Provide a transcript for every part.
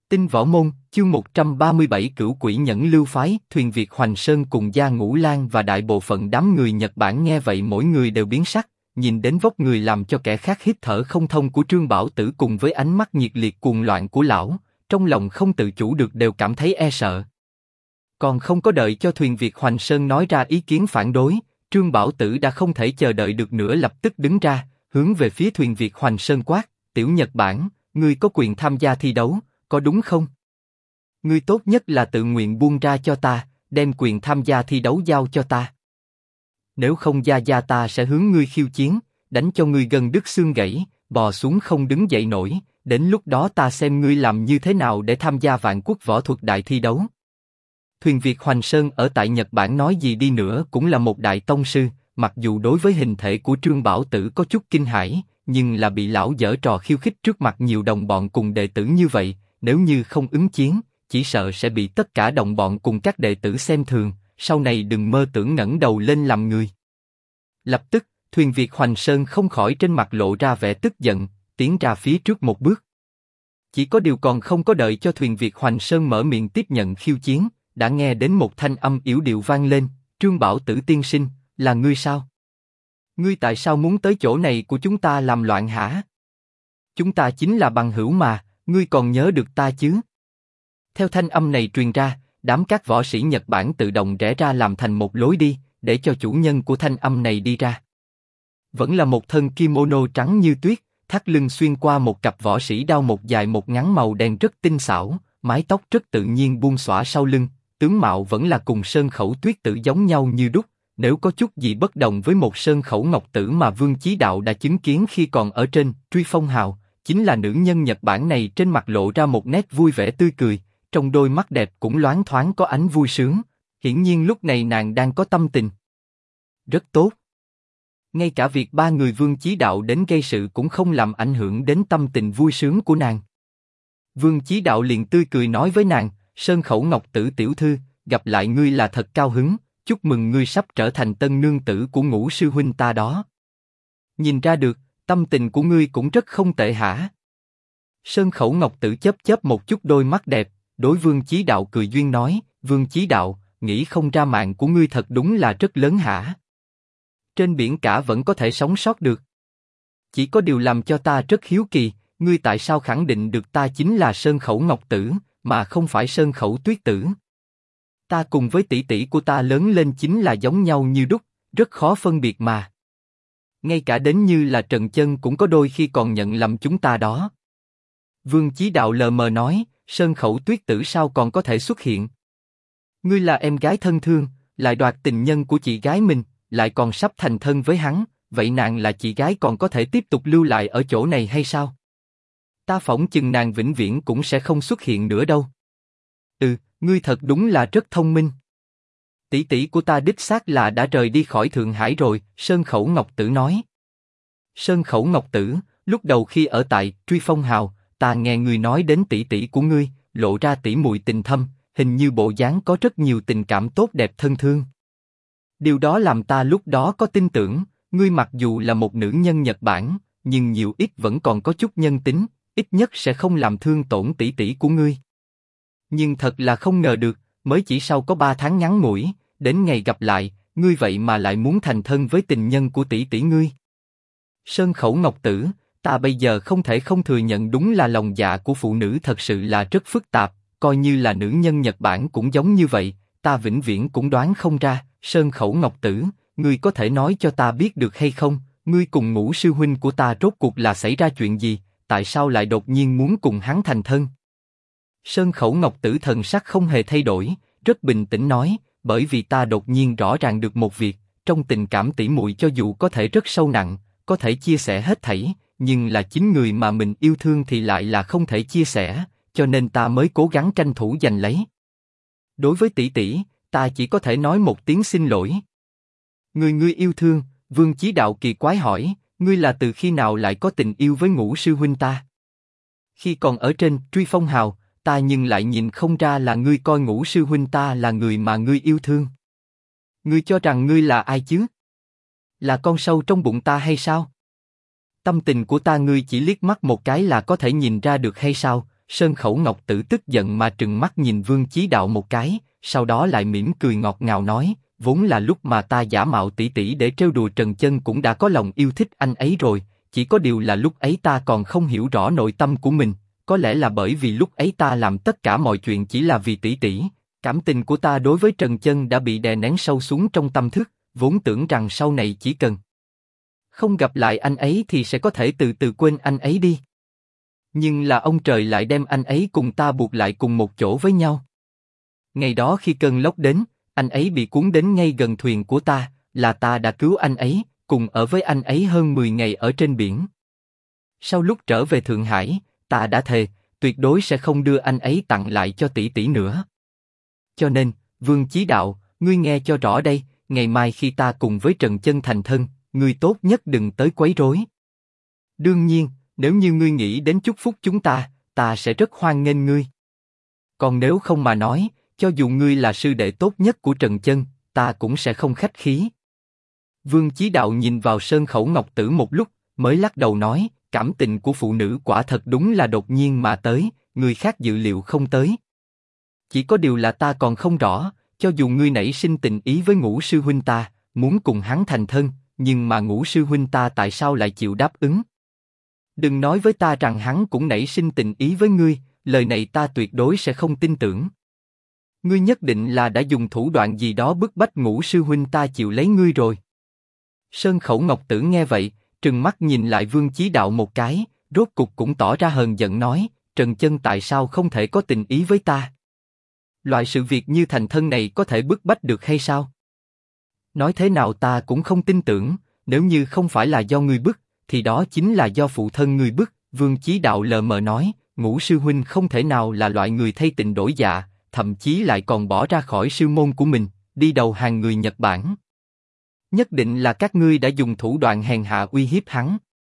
Tinh Võ Môn, chương 137 Cửu Quỷ Nhẫn Lưu Phái. Thuyền Việt Hoành Sơn cùng Gia Ngũ Lang và đại bộ phận đám người Nhật Bản nghe vậy mỗi người đều biến sắc, nhìn đến vóc người làm cho kẻ khác hít thở không thông của Trương Bảo Tử cùng với ánh mắt nhiệt liệt cuồng loạn của lão, trong lòng không tự chủ được đều cảm thấy e sợ. Còn không có đợi cho Thuyền Việt Hoành Sơn nói ra ý kiến phản đối, Trương Bảo Tử đã không thể chờ đợi được nữa, lập tức đứng ra, hướng về phía Thuyền Việt Hoành Sơn quát: Tiểu Nhật Bản, ngươi có quyền tham gia thi đấu, có đúng không? Ngươi tốt nhất là tự nguyện buông ra cho ta, đem quyền tham gia thi đấu giao cho ta. Nếu không gia gia ta sẽ hướng ngươi khiêu chiến, đánh cho ngươi gân đứt xương gãy, bò xuống không đứng dậy nổi, đến lúc đó ta xem ngươi làm như thế nào để tham gia vạn quốc võ thuật đại thi đấu. Thuyền Việt Hoành Sơn ở tại Nhật Bản nói gì đi nữa cũng là một đại tông sư, mặc dù đối với hình thể của Trương Bảo Tử có chút kinh hãi, nhưng là bị lão giở trò khiêu khích trước mặt nhiều đồng bọn cùng đệ tử như vậy, nếu như không ứng chiến, chỉ sợ sẽ bị tất cả đồng bọn cùng các đệ tử xem thường, sau này đừng mơ tưởng ngẩng đầu lên làm người. Lập tức, Thuyền Việt Hoành Sơn không khỏi trên mặt lộ ra vẻ tức giận, tiến ra phía trước một bước. Chỉ có điều còn không có đợi cho Thuyền Việt Hoành Sơn mở miệng tiếp nhận khiêu chiến, đã nghe đến một thanh âm yểu điệu vang lên: Trương Bảo Tử tiên sinh, là ngươi sao? Ngươi tại sao muốn tới chỗ này của chúng ta làm loạn hả? Chúng ta chính là bằng hữu mà, ngươi còn nhớ được ta chứ? Theo thanh âm này truyền ra, đám các võ sĩ Nhật Bản tự động rẽ ra làm thành một lối đi, để cho chủ nhân của thanh âm này đi ra. Vẫn là một thân kimono trắng như tuyết, thắt lưng xuyên qua một cặp võ sĩ đao một dài một ngắn màu đen rất tinh xảo, mái tóc rất tự nhiên buông xõa sau lưng, tướng mạo vẫn là cùng Sơn Khẩu Tuyết Tử giống nhau như đúc. Nếu có chút gì bất đồng với một Sơn Khẩu Ngọc Tử mà Vương Chí Đạo đã chứng kiến khi còn ở trên Truy Phong Hào, chính là nữ nhân Nhật Bản này trên mặt lộ ra một nét vui vẻ tươi cười, trong đôi mắt đẹp cũng loáng thoáng có ánh vui sướng. Hiển nhiên lúc này nàng đang có tâm tình rất tốt. Ngay cả việc ba người Vương Chí Đạo đến gây sự cũng không làm ảnh hưởng đến tâm tình vui sướng của nàng. Vương Chí Đạo liền tươi cười nói với nàng: Sơn Khẩu Ngọc Tử tiểu thư, gặp lại ngươi là thật cao hứng, chúc mừng ngươi sắp trở thành tân nương tử của Ngũ sư huynh ta đó. Nhìn ra được, tâm tình của ngươi cũng rất không tệ hả? Sơn Khẩu Ngọc Tử chớp chớp một chút đôi mắt đẹp, đối Vương Chí Đạo cười duyên nói: Vương Chí Đạo, nghĩ không ra mạng của ngươi thật đúng là rất lớn hả? Trên biển cả vẫn có thể sống sót được. Chỉ có điều làm cho ta rất hiếu kỳ, ngươi tại sao khẳng định được ta chính là Sơn Khẩu Ngọc Tử, mà không phải Sơn Khẩu Tuyết Tử? Ta cùng với tỷ tỷ của ta lớn lên chính là giống nhau như đúc, rất khó phân biệt mà. Ngay cả đến như là Trần Chân cũng có đôi khi còn nhận lầm chúng ta đó. Vương Chí Đạo lờ mờ nói: Sơn Khẩu Tuyết Tử sao còn có thể xuất hiện? Ngươi là em gái thân thương, lại đoạt tình nhân của chị gái mình, lại còn sắp thành thân với hắn, vậy nàng là chị gái còn có thể tiếp tục lưu lại ở chỗ này hay sao? Ta phỏng chừng nàng vĩnh viễn cũng sẽ không xuất hiện nữa đâu. Ngươi thật đúng là rất thông minh. Tỷ tỷ của ta đích xác là đã rời đi khỏi Thượng Hải rồi, Sơn Khẩu Ngọc Tử nói. Sơn Khẩu Ngọc Tử, lúc đầu khi ở tại Truy Phong Hào, ta nghe ngươi nói đến tỷ tỷ của ngươi, lộ ra tỉ muội tình thâm, hình như bộ dáng có rất nhiều tình cảm tốt đẹp thân thương. Điều đó làm ta lúc đó có tin tưởng, ngươi mặc dù là một nữ nhân Nhật Bản, nhưng nhiều ít vẫn còn có chút nhân tính, ít nhất sẽ không làm thương tổn tỷ tỷ của ngươi. Nhưng thật là không ngờ được, mới chỉ sau có 3 tháng ngắn ngủi, đến ngày gặp lại, ngươi vậy mà lại muốn thành thân với tình nhân của tỷ tỷ ngươi. Sơn Khẩu Ngọc Tử, ta bây giờ không thể không thừa nhận đúng là lòng dạ của phụ nữ thật sự là rất phức tạp, coi như là nữ nhân Nhật Bản cũng giống như vậy, ta vĩnh viễn cũng đoán không ra. Sơn Khẩu Ngọc Tử, ngươi có thể nói cho ta biết được hay không, ngươi cùng Ngũ sư huynh của ta rốt cuộc là xảy ra chuyện gì, tại sao lại đột nhiên muốn cùng hắn thành thân? Sơn Khẩu Ngọc Tử thần sắc không hề thay đổi, rất bình tĩnh nói: bởi vì ta đột nhiên rõ ràng được một việc, trong tình cảm tỉ muội cho dù có thể rất sâu nặng, có thể chia sẻ hết thảy, nhưng là chính người mà mình yêu thương thì lại là không thể chia sẻ, cho nên ta mới cố gắng tranh thủ giành lấy. Đối với tỷ tỷ, ta chỉ có thể nói một tiếng xin lỗi. Ngươi yêu thương? Vương Chí Đạo kỳ quái hỏi, ngươi là từ khi nào lại có tình yêu với Ngũ sư huynh ta? Khi còn ở trên Truy Phong Hào, ta nhưng lại nhìn không ra là ngươi coi Ngũ sư huynh ta là người mà ngươi yêu thương. Ngươi cho rằng ngươi là ai chứ? Là con sâu trong bụng ta hay sao? Tâm tình của ta ngươi chỉ liếc mắt một cái là có thể nhìn ra được hay sao? Sơn Khẩu Ngọc Tử tức giận mà trừng mắt nhìn Vương Chí Đạo một cái, sau đó lại mỉm cười ngọt ngào nói, vốn là lúc mà ta giả mạo tỷ tỷ để trêu đùa Trần Chân cũng đã có lòng yêu thích anh ấy rồi, chỉ có điều là lúc ấy ta còn không hiểu rõ nội tâm của mình, có lẽ là bởi vì lúc ấy ta làm tất cả mọi chuyện chỉ là vì tỷ tỷ, cảm tình của ta đối với Trần Chân đã bị đè nén sâu xuống trong tâm thức, vốn tưởng rằng sau này chỉ cần không gặp lại anh ấy thì sẽ có thể từ từ quên anh ấy đi. Nhưng là ông trời lại đem anh ấy cùng ta buộc lại cùng một chỗ với nhau. Ngày đó khi cơn lốc đến, anh ấy bị cuốn đến ngay gần thuyền của ta, là ta đã cứu anh ấy, cùng ở với anh ấy hơn 10 ngày ở trên biển. Sau lúc trở về Thượng Hải, ta đã thề, tuyệt đối sẽ không đưa anh ấy tặng lại cho tỷ tỷ nữa. Cho nên, Vương Chí Đạo, ngươi nghe cho rõ đây, ngày mai khi ta cùng với Trần Chân thành thân, ngươi tốt nhất đừng tới quấy rối. Đương nhiên, nếu như ngươi nghĩ đến chúc phúc chúng ta sẽ rất hoan nghênh ngươi. Còn nếu không mà nói, cho dù ngươi là sư đệ tốt nhất của Trần Chân, ta cũng sẽ không khách khí. Vương Chí Đạo nhìn vào Sơn Khẩu Ngọc Tử một lúc, mới lắc đầu nói, cảm tình của phụ nữ quả thật đúng là đột nhiên mà tới, người khác dự liệu không tới. Chỉ có điều là ta còn không rõ, cho dù ngươi nảy sinh tình ý với Ngũ sư huynh ta, muốn cùng hắn thành thân, nhưng mà Ngũ sư huynh ta tại sao lại chịu đáp ứng? Đừng nói với ta rằng hắn cũng nảy sinh tình ý với ngươi, lời này ta tuyệt đối sẽ không tin tưởng. Ngươi nhất định là đã dùng thủ đoạn gì đó bức bách Ngũ sư huynh ta chịu lấy ngươi rồi. Sơn Khẩu Ngọc Tử nghe vậy, trừng mắt nhìn lại Vương Chí Đạo một cái, rốt cục cũng tỏ ra hờn giận nói, Trần Chân tại sao không thể có tình ý với ta? Loại sự việc như thành thân này có thể bức bách được hay sao? Nói thế nào ta cũng không tin tưởng, nếu như không phải là do ngươi bức, thì đó chính là do phụ thân ngươi bức. Vương Chí Đạo lờ mờ nói, Ngũ sư huynh không thể nào là loại người thay tình đổi dạ, thậm chí lại còn bỏ ra khỏi sư môn của mình, đi đầu hàng người Nhật Bản. Nhất định là các ngươi đã dùng thủ đoạn hèn hạ uy hiếp hắn.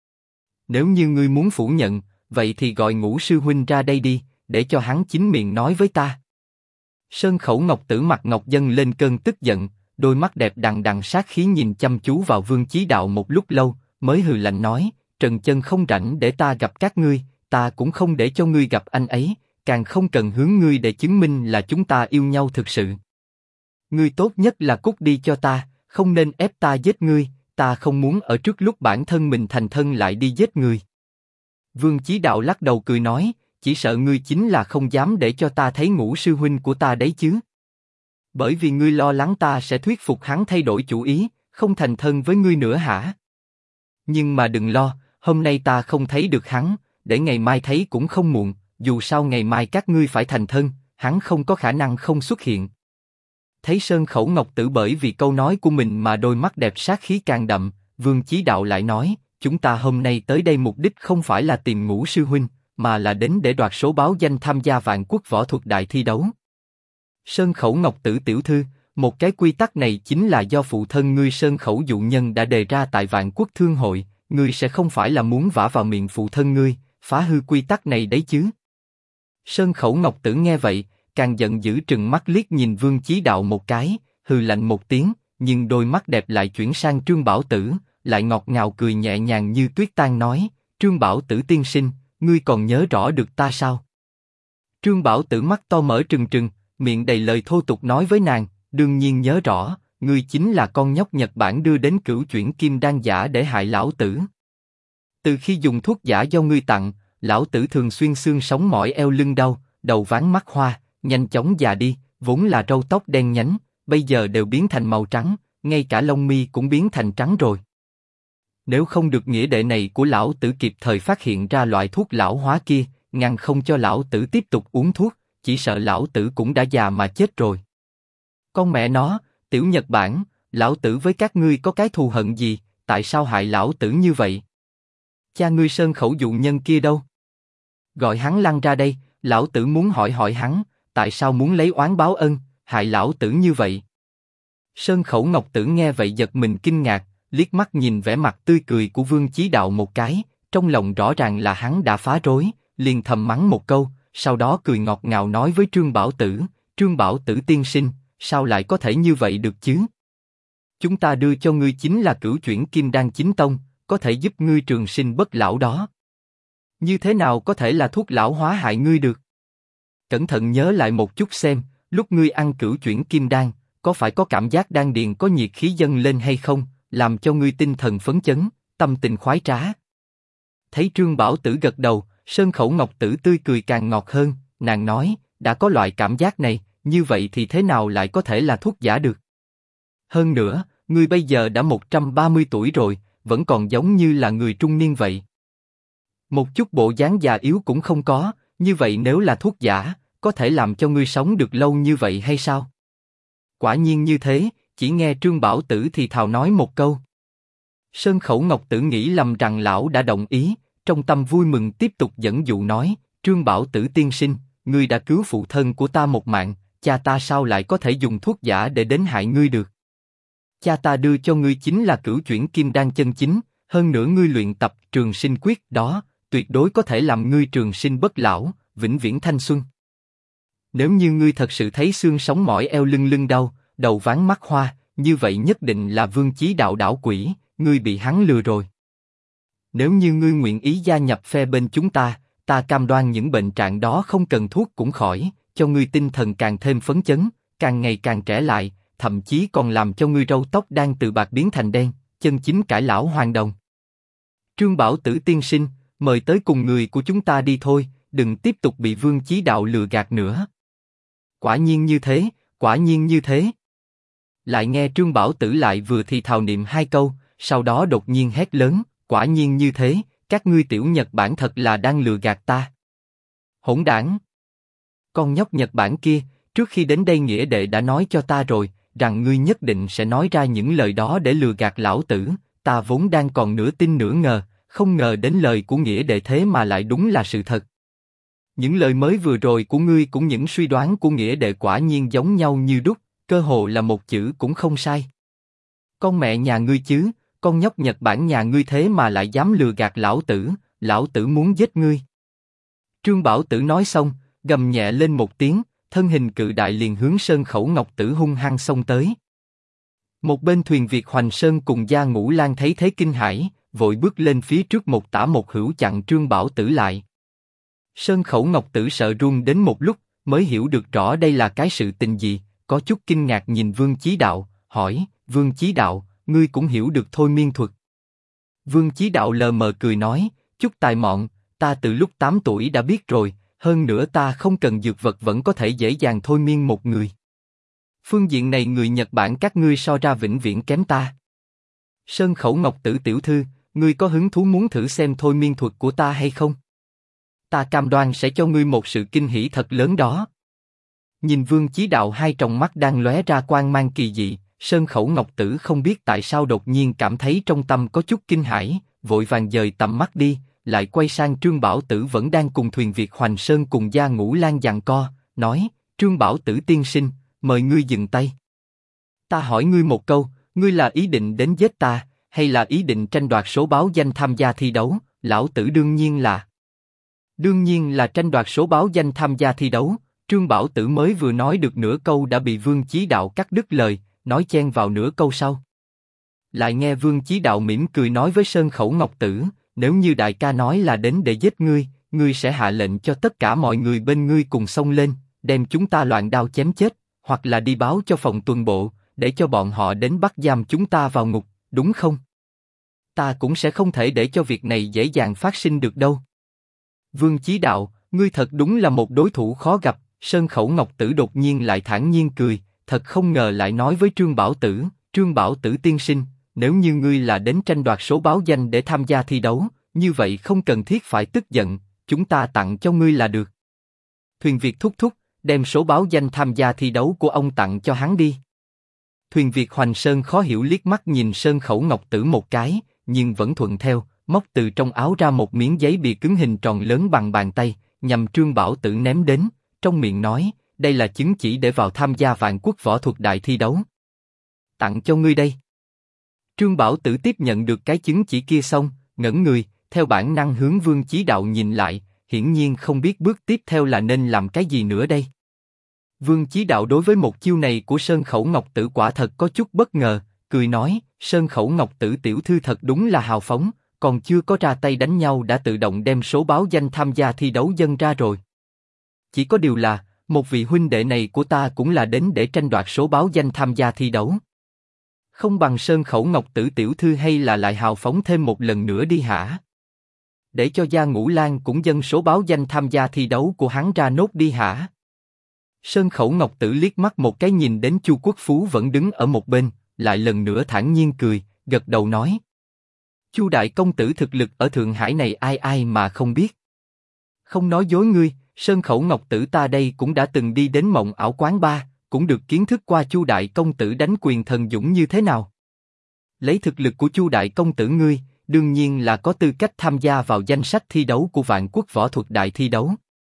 Nếu như ngươi muốn phủ nhận, vậy thì gọi Ngũ sư huynh ra đây đi, để cho hắn chính miệng nói với ta. Sơn Khẩu Ngọc Tử mặt ngọc dâng lên cơn tức giận, đôi mắt đẹp đằng đằng sát khí nhìn chăm chú vào Vương Chí Đạo một lúc lâu, mới hừ lạnh nói, Trần Chân không rảnh để ta gặp các ngươi, ta cũng không để cho ngươi gặp anh ấy, càng không cần hướng ngươi để chứng minh là chúng ta yêu nhau thực sự. Ngươi tốt nhất là cút đi cho ta, không nên ép ta giết ngươi, ta không muốn ở trước lúc bản thân mình thành thân lại đi giết người. Vương Chí Đạo lắc đầu cười nói, chỉ sợ ngươi chính là không dám để cho ta thấy Ngũ sư huynh của ta đấy chứ. Bởi vì ngươi lo lắng ta sẽ thuyết phục hắn thay đổi chủ ý, không thành thân với ngươi nữa hả? Nhưng mà đừng lo, hôm nay ta không thấy được hắn, để ngày mai thấy cũng không muộn, dù sao ngày mai các ngươi phải thành thân, hắn không có khả năng không xuất hiện. Thấy Sơn Khẩu Ngọc Tử bởi vì câu nói của mình mà đôi mắt đẹp sát khí càng đậm, Vương Chí Đạo lại nói, chúng ta hôm nay tới đây mục đích không phải là tìm Ngũ sư huynh, mà là đến để đoạt số báo danh tham gia Vạn Quốc võ thuật đại thi đấu. Sơn Khẩu Ngọc Tử tiểu thư, một cái quy tắc này chính là do phụ thân ngươi Sơn Khẩu Dụ Nhân đã đề ra tại Vạn Quốc Thương hội, ngươi sẽ không phải là muốn vả vào miệng phụ thân ngươi, phá hư quy tắc này đấy chứ? Sơn Khẩu Ngọc Tử nghe vậy, càng giận dữ trừng mắt liếc nhìn Vương Chí Đạo một cái, hừ lạnh một tiếng, nhưng đôi mắt đẹp lại chuyển sang Trương Bảo Tử, lại ngọt ngào cười nhẹ nhàng như tuyết tan nói, Trương Bảo Tử tiên sinh, ngươi còn nhớ rõ được ta sao? Trương Bảo Tử mắt to mở trừng trừng, miệng đầy lời thô tục nói với nàng, đương nhiên nhớ rõ, ngươi chính là con nhóc Nhật Bản đưa đến Cửu Chuyển Kim Đan giả để hại lão tử. Từ khi dùng thuốc giả do ngươi tặng, lão tử thường xuyên xương sống mỏi eo lưng đau, đầu váng mắt hoa, nhanh chóng già đi, vốn là râu tóc đen nhánh, bây giờ đều biến thành màu trắng, ngay cả lông mi cũng biến thành trắng rồi. Nếu không được nghĩa đệ này của lão tử kịp thời phát hiện ra loại thuốc lão hóa kia, ngăn không cho lão tử tiếp tục uống thuốc, chỉ sợ lão tử cũng đã già mà chết rồi. Con mẹ nó, tiểu Nhật Bản, lão tử với các ngươi có cái thù hận gì, tại sao hại lão tử như vậy? Cha ngươi Sơn Khẩu Dụ Nhân kia đâu? Gọi hắn lăn ra đây, lão tử muốn hỏi hỏi hắn, tại sao muốn lấy oán báo ân, hại lão tử như vậy? Sơn Khẩu Ngọc Tử nghe vậy giật mình kinh ngạc, liếc mắt nhìn vẻ mặt tươi cười của Vương Chí Đạo một cái, trong lòng rõ ràng là hắn đã phá rối, liền thầm mắng một câu, sau đó cười ngọt ngào nói với Trương Bảo Tử, Trương Bảo Tử tiên sinh, sao lại có thể như vậy được chứ? Chúng ta đưa cho ngươi chính là Cửu Chuyển Kim Đan chính tông, có thể giúp ngươi trường sinh bất lão đó. Như thế nào có thể là thuốc lão hóa hại ngươi được? Cẩn thận nhớ lại một chút xem, lúc ngươi ăn cửu chuyển kim đan, có phải có cảm giác đan điền có nhiệt khí dâng lên hay không, làm cho ngươi tinh thần phấn chấn, tâm tình khoái trá. Thấy Trương Bảo Tử gật đầu, Sơn Khẩu Ngọc Tử tươi cười càng ngọt hơn, nàng nói, đã có loại cảm giác này, như vậy thì thế nào lại có thể là thuốc giả được? Hơn nữa, ngươi bây giờ đã 130 tuổi rồi, vẫn còn giống như là người trung niên vậy. Một chút bộ dáng già yếu cũng không có, như vậy nếu là thuốc giả, có thể làm cho ngươi sống được lâu như vậy hay sao? Quả nhiên như thế, chỉ nghe Trương Bảo Tử thì thào nói một câu. Sơn Khẩu Ngọc Tử nghĩ lầm rằng lão đã đồng ý, trong tâm vui mừng tiếp tục dẫn dụ nói, Trương Bảo Tử tiên sinh, ngươi đã cứu phụ thân của ta một mạng, cha ta sao lại có thể dùng thuốc giả để đến hại ngươi được? Cha ta đưa cho ngươi chính là cửu chuyển kim đan chân chính, hơn nữa ngươi luyện tập trường sinh quyết đó, tuyệt đối có thể làm ngươi trường sinh bất lão, vĩnh viễn thanh xuân. Nếu như ngươi thật sự thấy xương sống mỏi eo lưng đau, đầu váng mắt hoa, như vậy nhất định là Vương Chí Đạo đảo quỷ, ngươi bị hắn lừa rồi. Nếu như ngươi nguyện ý gia nhập phe bên chúng ta, ta cam đoan những bệnh trạng đó không cần thuốc cũng khỏi, cho ngươi tinh thần càng thêm phấn chấn, càng ngày càng trẻ lại, thậm chí còn làm cho ngươi râu tóc đang từ bạc biến thành đen, chân chính cải lão hoàn đồng. Trương Bảo Tử tiên sinh, mời tới cùng người của chúng ta đi thôi, đừng tiếp tục bị Vương Chí Đạo lừa gạt nữa. Quả nhiên như thế, quả nhiên như thế. Lại nghe Trương Bảo Tử lại vừa thì thào niệm hai câu, sau đó đột nhiên hét lớn, quả nhiên như thế, các ngươi tiểu Nhật Bản thật là đang lừa gạt ta. Hỗn đản! Con nhóc Nhật Bản kia, trước khi đến đây nghĩa đệ đã nói cho ta rồi, rằng ngươi nhất định sẽ nói ra những lời đó để lừa gạt lão tử, ta vốn đang còn nửa tin nửa ngờ, không ngờ đến lời của nghĩa đệ thế mà lại đúng là sự thật. Những lời mới vừa rồi của ngươi cũng những suy đoán của nghĩa đệ quả nhiên giống nhau như đúc, cơ hồ là một chữ cũng không sai. Con mẹ nhà ngươi chứ, con nhóc Nhật Bản nhà ngươi thế mà lại dám lừa gạt lão tử muốn giết ngươi. Trương Bảo Tử nói xong, gầm nhẹ lên một tiếng, thân hình cự đại liền hướng Sơn Khẩu Ngọc Tử hung hăng xông tới. Một bên Thuyền Việt Hoành Sơn cùng Gia Ngũ Lang thấy thế kinh hãi, vội bước lên phía trước một tả một hữu chặn Trương Bảo Tử lại. Sơn Khẩu Ngọc Tử sợ run đến một lúc, mới hiểu được rõ đây là cái sự tình gì, có chút kinh ngạc nhìn Vương Chí Đạo, hỏi, Vương Chí Đạo, ngươi cũng hiểu được thôi miên thuật. Vương Chí Đạo lờ mờ cười nói, chút tài mọn, ta từ lúc 8 tuổi đã biết rồi, hơn nữa ta không cần dược vật vẫn có thể dễ dàng thôi miên một người. Phương diện này người Nhật Bản các ngươi so ra vĩnh viễn kém ta. Sơn Khẩu Ngọc Tử tiểu thư, ngươi có hứng thú muốn thử xem thôi miên thuật của ta hay không? Ta cam đoan sẽ cho ngươi một sự kinh hỉ thật lớn đó. Nhìn Vương Chí Đạo hai tròng mắt đang lóe ra quang mang kỳ dị, Sơn Khẩu Ngọc Tử không biết tại sao đột nhiên cảm thấy trong tâm có chút kinh hãi, vội vàng dời tầm mắt đi, lại quay sang Trương Bảo Tử vẫn đang cùng Thuyền Việt Hoành Sơn cùng Gia Ngũ Lang giằng co, nói, Trương Bảo Tử tiên sinh, mời ngươi dừng tay. Ta hỏi ngươi một câu, ngươi là ý định đến giết ta, hay là ý định tranh đoạt số báo danh tham gia thi đấu? Lão tử đương nhiên là tranh đoạt số báo danh tham gia thi đấu. Trương Bảo Tử mới vừa nói được nửa câu đã bị Vương Chí Đạo cắt đứt lời, nói chen vào nửa câu sau. Lại nghe Vương Chí Đạo mỉm cười nói với Sơn Khẩu Ngọc Tử, nếu như đại ca nói là đến để giết ngươi, ngươi sẽ hạ lệnh cho tất cả mọi người bên ngươi cùng xông lên, đem chúng ta loạn đao chém chết, hoặc là đi báo cho phòng tuần bộ, để cho bọn họ đến bắt giam chúng ta vào ngục, đúng không? Ta cũng sẽ không thể để cho việc này dễ dàng phát sinh được đâu. Vương Chí Đạo, ngươi thật đúng là một đối thủ khó gặp. Sơn Khẩu Ngọc Tử đột nhiên lại thản nhiên cười, thật không ngờ lại nói với Trương Bảo Tử tiên sinh, nếu như ngươi là đến tranh đoạt số báo danh để tham gia thi đấu, như vậy không cần thiết phải tức giận, chúng ta tặng cho ngươi là được. Thuyền Việt thúc thúc, đem số báo danh tham gia thi đấu của ông tặng cho hắn đi. Thuyền Việt Hoành Sơn khó hiểu liếc mắt nhìn Sơn Khẩu Ngọc Tử một cái, nhưng vẫn thuận theo, móc từ trong áo ra một miếng giấy bìa cứng hình tròn lớn bằng bàn tay, nhằm Trương Bảo Tử ném đến, trong miệng nói, đây là chứng chỉ để vào tham gia Vạn Quốc võ thuật đại thi đấu. Tặng cho ngươi đây. Trương Bảo Tử tiếp nhận được cái chứng chỉ kia xong, ngẩn người, theo bản năng hướng Vương Chí Đạo nhìn lại, hiển nhiên không biết bước tiếp theo là nên làm cái gì nữa đây. Vương Chí Đạo đối với một chiêu này của Sơn Khẩu Ngọc Tử quả thật có chút bất ngờ, cười nói, Sơn Khẩu Ngọc Tử tiểu thư thật đúng là hào phóng, còn chưa có ra tay đánh nhau đã tự động đem số báo danh tham gia thi đấu dâng ra rồi. Chỉ có điều là, một vị huynh đệ này của ta cũng là đến để tranh đoạt số báo danh tham gia thi đấu. Không bằng Sơn Khẩu Ngọc Tử tiểu thư hay là lại hào phóng thêm một lần nữa đi hả? Để cho Gia Ngũ Lang cũng dâng số báo danh tham gia thi đấu của hắn ra nốt đi hả? Sơn Khẩu Ngọc Tử liếc mắt một cái nhìn đến Chu Quốc Phú vẫn đứng ở một bên, lại lần nữa thản nhiên cười, gật đầu nói: Chu đại công tử thực lực ở Thượng Hải này ai ai mà không biết. Không nói dối ngươi, Sơn Khẩu Ngọc Tử ta đây cũng đã từng đi đến Mộng Ảo quán bar, cũng được kiến thức qua Chu đại công tử đánh quyền thần dũng như thế nào. Lấy thực lực của Chu đại công tử ngươi, đương nhiên là có tư cách tham gia vào danh sách thi đấu của Vạn Quốc Võ Thuật Đại thi đấu.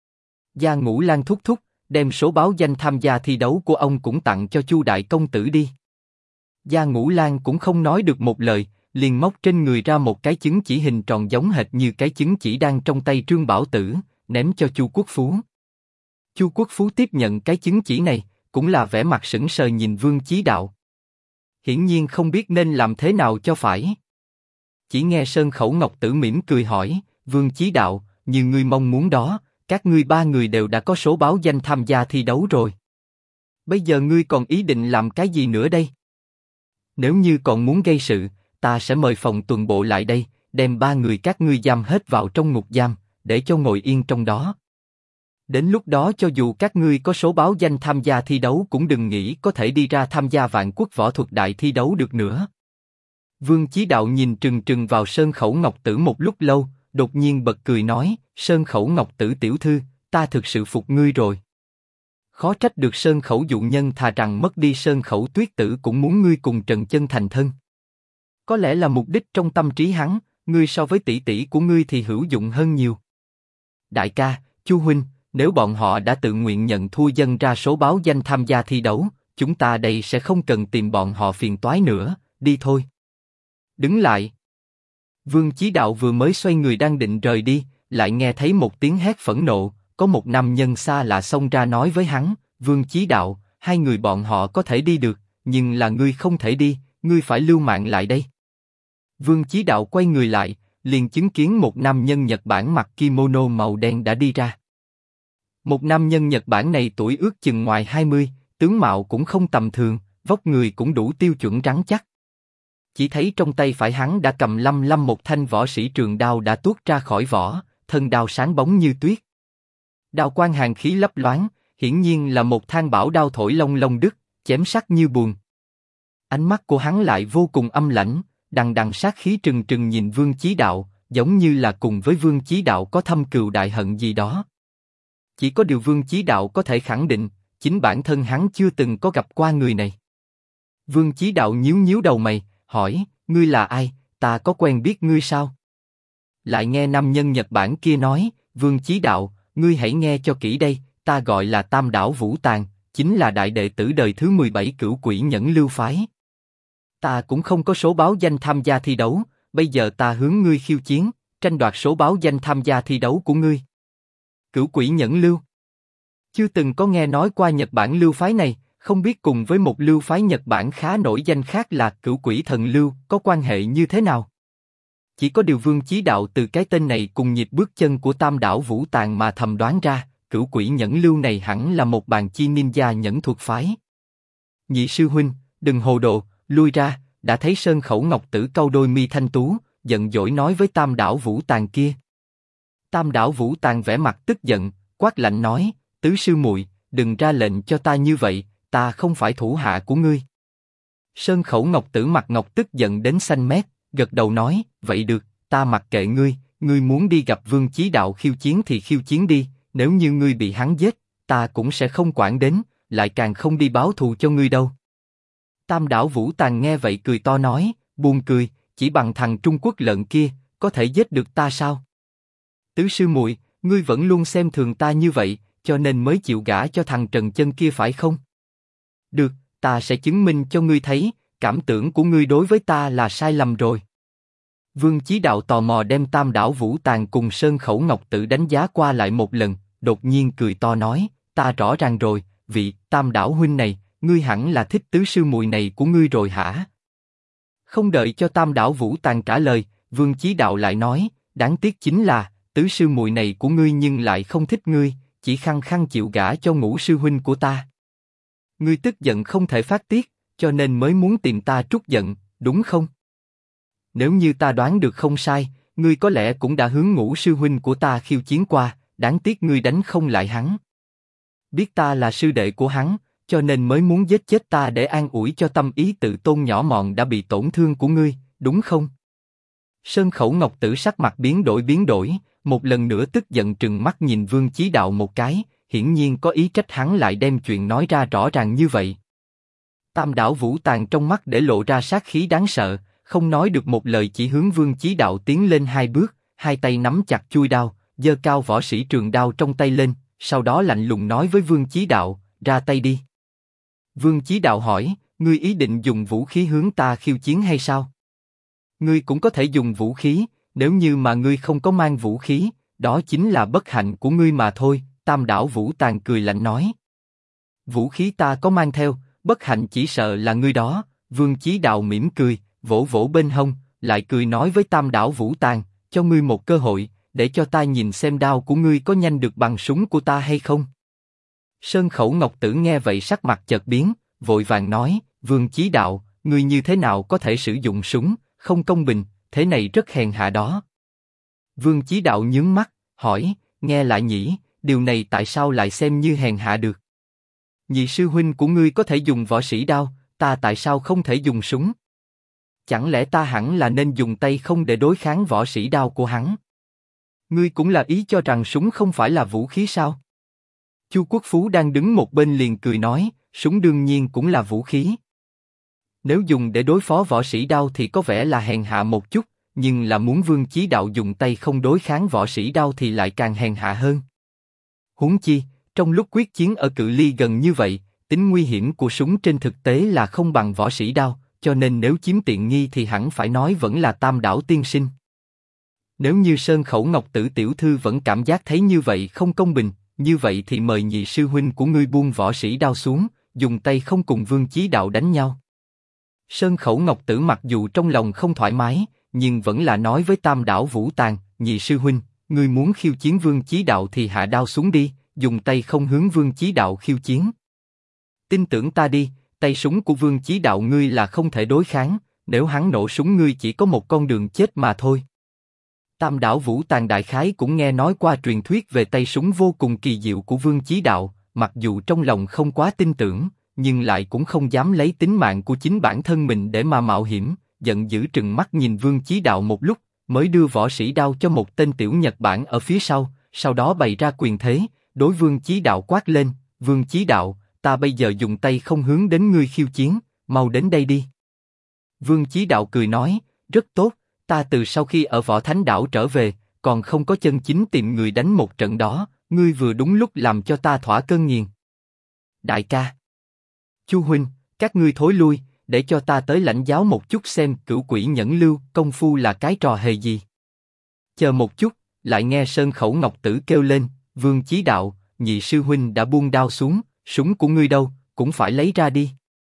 Gia Ngũ Lang thúc thúc, đem số báo danh tham gia thi đấu của ông cũng tặng cho Chu đại công tử đi. Gia Ngũ Lang cũng không nói được một lời, liền móc trên người ra một cái chứng chỉ hình tròn giống hệt như cái chứng chỉ đang trong tay Trương Bảo Tử, ném cho Chu Quốc Phú. Chu Quốc Phú tiếp nhận cái chứng chỉ này, cũng là vẻ mặt sững sờ nhìn Vương Chí Đạo. Hiển nhiên không biết nên làm thế nào cho phải. Chỉ nghe Sơn Khẩu Ngọc Tử mỉm cười hỏi: Vương Chí Đạo, như ngươi mong muốn đó, các ngươi ba người đều đã có số báo danh tham gia thi đấu rồi. Bây giờ ngươi còn ý định làm cái gì nữa đây? Nếu như còn muốn gây sự, ta sẽ mời phòng tuần bộ lại đây, đem ba người các ngươi giam hết vào trong ngục giam, để cho ngồi yên trong đó. Đến lúc đó cho dù các ngươi có số báo danh tham gia thi đấu cũng đừng nghĩ có thể đi ra tham gia Vạn Quốc Võ Thuật Đại thi đấu được nữa. Vương Chí Đạo nhìn trừng trừng vào Sơn Khẩu Ngọc Tử một lúc lâu, đột nhiên bật cười nói: Sơn Khẩu Ngọc Tử tiểu thư, ta thực sự phục ngươi rồi. Khó trách được Sơn Khẩu dụ nhân thà rằng mất đi Sơn Khẩu Tuyết Tử cũng muốn ngươi cùng Trần Chân thành thân. Có lẽ là mục đích trong tâm trí hắn, ngươi so với tỷ tỷ của ngươi thì hữu dụng hơn nhiều. Đại ca, Chu huynh, nếu bọn họ đã tự nguyện nhận thua dâng ra số báo danh tham gia thi đấu, chúng ta đây sẽ không cần tìm bọn họ phiền toái nữa, đi thôi. Đứng lại. Vương Chí Đạo vừa mới xoay người đang định rời đi, lại nghe thấy một tiếng hét phẫn nộ, có một nam nhân xa lạ xông ra nói với hắn: Vương Chí Đạo, hai người bọn họ có thể đi được, nhưng là ngươi không thể đi, ngươi phải lưu mạng lại đây. Vương Chí Đạo quay người lại, liền chứng kiến một nam nhân Nhật Bản mặc kimono màu đen đã đi ra. Một nam nhân Nhật Bản này tuổi ước chừng ngoài 20, tướng mạo cũng không tầm thường, vóc người cũng đủ tiêu chuẩn rắn chắc. Chỉ thấy trong tay phải hắn đã cầm lăm lăm một thanh võ sĩ trường đao đã tuốt ra khỏi vỏ, thân đao sáng bóng như tuyết. Đao quang hàn khí lấp loáng, hiển nhiên là một thanh bảo đao thổi long long đứt, chém sắc như buồn. Ánh mắt của hắn lại vô cùng âm lãnh, đằng đằng sát khí trừng trừng nhìn Vương Chí Đạo, giống như là cùng với Vương Chí Đạo có thâm cừu đại hận gì đó. Chỉ có điều Vương Chí Đạo có thể khẳng định, chính bản thân hắn chưa từng có gặp qua người này. Vương Chí Đạo nhíu nhíu đầu mày, hỏi: ngươi là ai? Ta có quen biết ngươi sao? Lại nghe nam nhân Nhật Bản kia nói: Vương Chí Đạo, ngươi hãy nghe cho kỹ đây, ta gọi là Tam Đảo Vũ Tàng, chính là đại đệ tử đời thứ 17 Cửu Quỷ Nhẫn Lưu phái. Ta cũng không có số báo danh tham gia thi đấu, bây giờ ta hướng ngươi khiêu chiến, tranh đoạt số báo danh tham gia thi đấu của ngươi. Cửu Quỷ Nhẫn Lưu. Chưa từng có nghe nói qua Nhật Bản lưu phái này, không biết cùng với một lưu phái Nhật Bản khá nổi danh khác là Cửu Quỷ Thần Lưu có quan hệ như thế nào? Chỉ có điều Vương Chí Đạo từ cái tên này cùng nhịp bước chân của Tam Đảo Vũ Tàng mà thầm đoán ra, Cửu Quỷ Nhẫn Lưu này hẳn là một bàn chi ninja nhẫn thuật phái. Nhị sư huynh, đừng hồ đồ, lui ra. Đã thấy Sơn Khẩu Ngọc Tử cau đôi mi thanh tú, giận dỗi nói với Tam Đảo Vũ Tàng kia. Tam Đảo Vũ Tàng vẻ mặt tức giận, quát lạnh nói: Tứ sư muội, đừng ra lệnh cho ta như vậy, ta không phải thủ hạ của ngươi. Sơn Khẩu Ngọc Tử mặt ngọc tức giận đến xanh mét, gật đầu nói: vậy được, ta mặc kệ ngươi, ngươi muốn đi gặp Vương Chí Đạo khiêu chiến thì khiêu chiến đi, nếu như ngươi bị hắn giết, ta cũng sẽ không quản đến, lại càng không đi báo thù cho ngươi đâu. Tam Đảo Vũ Tàng nghe vậy cười to nói: buồn cười, chỉ bằng thằng Trung Quốc lợn kia, có thể giết được ta sao? Tứ sư muội, ngươi vẫn luôn xem thường ta như vậy, cho nên mới chịu gả cho thằng Trần Chân kia phải không? Được, ta sẽ chứng minh cho ngươi thấy, cảm tưởng của ngươi đối với ta là sai lầm rồi. Vương Chí Đạo tò mò đem Tam Đảo Vũ Tàng cùng Sơn Khẩu Ngọc Tử đánh giá qua lại một lần, đột nhiên cười to nói: ta rõ ràng rồi, vị Tam Đảo huynh này, ngươi hẳn là thích tứ sư muội này của ngươi rồi hả? Không đợi cho Tam Đảo Vũ Tàng trả lời, Vương Chí Đạo lại nói, đáng tiếc chính là, tứ sư muội này của ngươi nhưng lại không thích ngươi, chỉ khăng khăng chịu gả cho Ngũ sư huynh của ta. Ngươi tức giận không thể phát tiết, cho nên mới muốn tìm ta trút giận, đúng không? Nếu như ta đoán được không sai, ngươi có lẽ cũng đã hướng Ngũ sư huynh của ta khiêu chiến qua, đáng tiếc ngươi đánh không lại hắn. Biết ta là sư đệ của hắn, cho nên mới muốn giết chết ta để an ủi cho tâm ý tự tôn nhỏ mọn đã bị tổn thương của ngươi, đúng không? Sơn Khẩu Ngọc Tử sắc mặt biến đổi, một lần nữa tức giận trừng mắt nhìn Vương Chí Đạo một cái, hiển nhiên có ý trách hắn lại đem chuyện nói ra rõ ràng như vậy. Tam Đảo Vũ Tàn trong mắt để lộ ra sát khí đáng sợ, không nói được một lời chỉ hướng Vương Chí Đạo tiến lên hai bước, hai tay nắm chặt chuôi đao, giơ cao võ sĩ trường đao trong tay lên, sau đó lạnh lùng nói với Vương Chí Đạo, ra tay đi. Vương Chí Đạo hỏi, ngươi ý định dùng vũ khí hướng ta khiêu chiến hay sao? Ngươi cũng có thể dùng vũ khí, nếu như mà ngươi không có mang vũ khí, đó chính là bất hạnh của ngươi mà thôi. Tam Đảo Vũ Tàn cười lạnh nói. Vũ khí ta có mang theo, bất hạnh chỉ sợ là ngươi đó. Vương Chí Đạo mỉm cười, vỗ vỗ bên hông, lại cười nói với Tam Đảo Vũ Tàn, cho ngươi một cơ hội, để cho ta nhìn xem đao của ngươi có nhanh được bằng súng của ta hay không. Sơn Khẩu Ngọc Tử nghe vậy sắc mặt chợt biến, vội vàng nói, Vương Chí Đạo, ngươi như thế nào có thể sử dụng súng, không công bình, thế này rất hèn hạ đó. Vương Chí Đạo nhướng mắt, hỏi, nghe lại nhỉ, điều này tại sao lại xem như hèn hạ được? Nhị sư huynh của ngươi có thể dùng võ sĩ đao, ta tại sao không thể dùng súng? Chẳng lẽ ta hẳn là nên dùng tay không để đối kháng võ sĩ đao của hắn? Ngươi cũng là ý cho rằng súng không phải là vũ khí sao? Chu Quốc Phú đang đứng một bên liền cười nói, súng đương nhiên cũng là vũ khí. Nếu dùng để đối phó võ sĩ đao thì có vẻ là hèn hạ một chút, nhưng là muốn Vương Chí Đạo dùng tay không đối kháng võ sĩ đao thì lại càng hèn hạ hơn. Huống chi, trong lúc quyết chiến ở cự ly gần như vậy, tính nguy hiểm của súng trên thực tế là không bằng võ sĩ đao, cho nên nếu chiếm tiện nghi thì hẳn phải nói vẫn là Tam Đảo tiên sinh. Nếu như Sơn Khẩu Ngọc Tử tiểu thư vẫn cảm giác thấy như vậy không công bình, như vậy thì mời nhị sư huynh của ngươi buông võ sĩ đao xuống, dùng tay không cùng Vương Chí Đạo đánh nhau. Sơn Khẩu Ngọc Tử mặc dù trong lòng không thoải mái, nhưng vẫn là nói với Tam Đảo Vũ Tàn, nhị sư huynh, ngươi muốn khiêu chiến Vương Chí Đạo thì hạ đao xuống đi, dùng tay không hướng Vương Chí Đạo khiêu chiến. Tin tưởng ta đi, tay súng của Vương Chí Đạo ngươi là không thể đối kháng, nếu hắn nổ súng ngươi chỉ có một con đường chết mà thôi. Tam Đảo Vũ Tàn đại khái cũng nghe nói qua truyền thuyết về tay súng vô cùng kỳ diệu của Vương Chí Đạo, mặc dù trong lòng không quá tin tưởng, nhưng lại cũng không dám lấy tính mạng của chính bản thân mình để mà mạo hiểm, giận dữ trừng mắt nhìn Vương Chí Đạo một lúc, mới đưa võ sĩ đao cho một tên tiểu Nhật Bản ở phía sau đó bày ra quyền thế, đối Vương Chí Đạo quát lên, Vương Chí Đạo, ta bây giờ dùng tay không hướng đến ngươi khiêu chiến, mau đến đây đi. Vương Chí Đạo cười nói, rất tốt, ta từ sau khi ở Võ Thánh Đảo trở về, còn không có chân chính tìm người đánh một trận đó, ngươi vừa đúng lúc làm cho ta thỏa cơn nghiền. Đại ca, Chu huynh, các ngươi thối lui, để cho ta tới lãnh giáo một chút xem Cửu Quỷ Nhẫn Lưu công phu là cái trò hề gì. Chờ một chút, lại nghe Sơn Khẩu Ngọc Tử kêu lên, Vương Chí Đạo, nhị sư huynh đã buông đao xuống, súng của ngươi đâu, cũng phải lấy ra đi.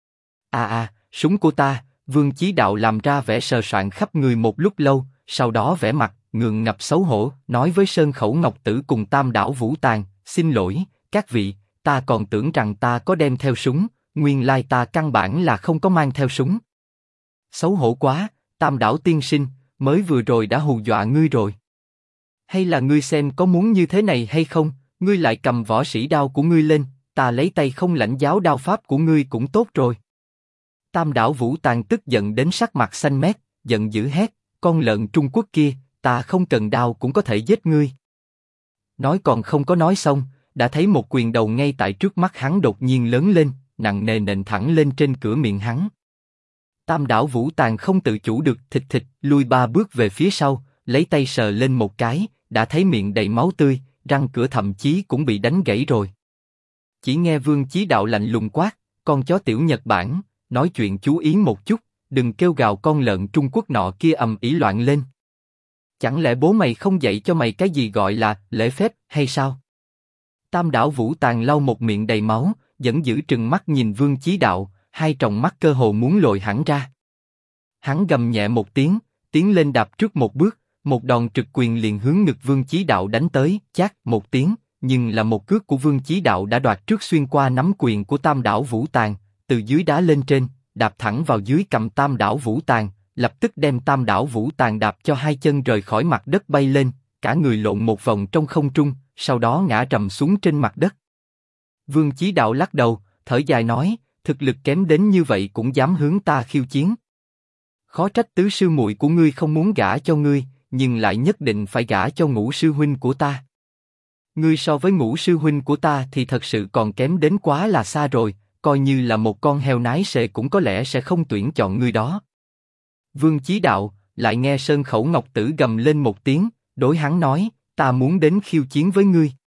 Súng của ta. Vương Chí Đạo làm ra vẻ sờ soạn khắp người một lúc lâu, sau đó vẻ mặt ngượng ngập xấu hổ, nói với Sơn Khẩu Ngọc Tử cùng Tam Đảo Vũ Tàn, xin lỗi, các vị, ta còn tưởng rằng ta có đem theo súng, nguyên lai ta căn bản là không có mang theo súng. Xấu hổ quá, Tam Đảo tiên sinh, mới vừa rồi đã hù dọa ngươi rồi. Hay là ngươi xem có muốn như thế này hay không, ngươi lại cầm võ sĩ đao của ngươi lên, ta lấy tay không lãnh giáo đao pháp của ngươi cũng tốt rồi. Tam Đảo Vũ Tàn tức giận đến sắc mặt xanh mét, giận dữ hét, con lợn Trung Quốc kia, ta không cần đao cũng có thể giết ngươi. Nói còn không có nói xong, đã thấy một quyền đầu ngay tại trước mắt hắn đột nhiên lớn lên, nặng nề nện thẳng lên trên cửa miệng hắn. Tam Đảo Vũ Tàn không tự chủ được thịch lui 3 bước về phía sau, lấy tay sờ lên một cái, đã thấy miệng đầy máu tươi, răng cửa thậm chí cũng bị đánh gãy rồi. Chỉ nghe Vương Chí Đạo lạnh lùng quát, con chó tiểu Nhật Bản, nói chuyện chú ý một chút, đừng kêu gào con lợn Trung Quốc nọ kia ầm ĩ loạn lên. Chẳng lẽ bố mày không dạy cho mày cái gì gọi là lễ phép hay sao? Tam Đảo Vũ Tàn lau một miệng đầy máu, giận dữ trừng mắt nhìn Vương Chí Đạo, hai tròng mắt cơ hồ muốn lồi hẳn ra. Hắn gầm nhẹ một tiếng, tiến lên đạp trước một bước, một đòn trực quyền liền hướng ngực Vương Chí Đạo đánh tới, chát một tiếng, nhưng là một cước của Vương Chí Đạo đã đoạt trước xuyên qua nắm quyền của Tam Đảo Vũ Tàng, từ dưới đá lên trên, đạp thẳng vào dưới cầm Tam Đảo Vũ Tàng, lập tức đem Tam Đảo Vũ Tàng đạp cho hai chân rời khỏi mặt đất bay lên, cả người lộn một vòng trong không trung, sau đó ngã trầm xuống trên mặt đất. Vương Chí Đạo lắc đầu, thở dài nói, thực lực kém đến như vậy cũng dám hướng ta khiêu chiến. Khó trách tứ sư muội của ngươi không muốn gả cho ngươi, nhưng lại nhất định phải gả cho Ngũ sư huynh của ta. Ngươi so với Ngũ sư huynh của ta thì thật sự còn kém đến quá là xa rồi, coi như là một con heo nái sệ cũng có lẽ sẽ không tuyển chọn ngươi đó. Vương Chí Đạo lại nghe Sơn Khẩu Ngọc Tử gầm lên một tiếng, đối hắn nói, ta muốn đến khiêu chiến với ngươi.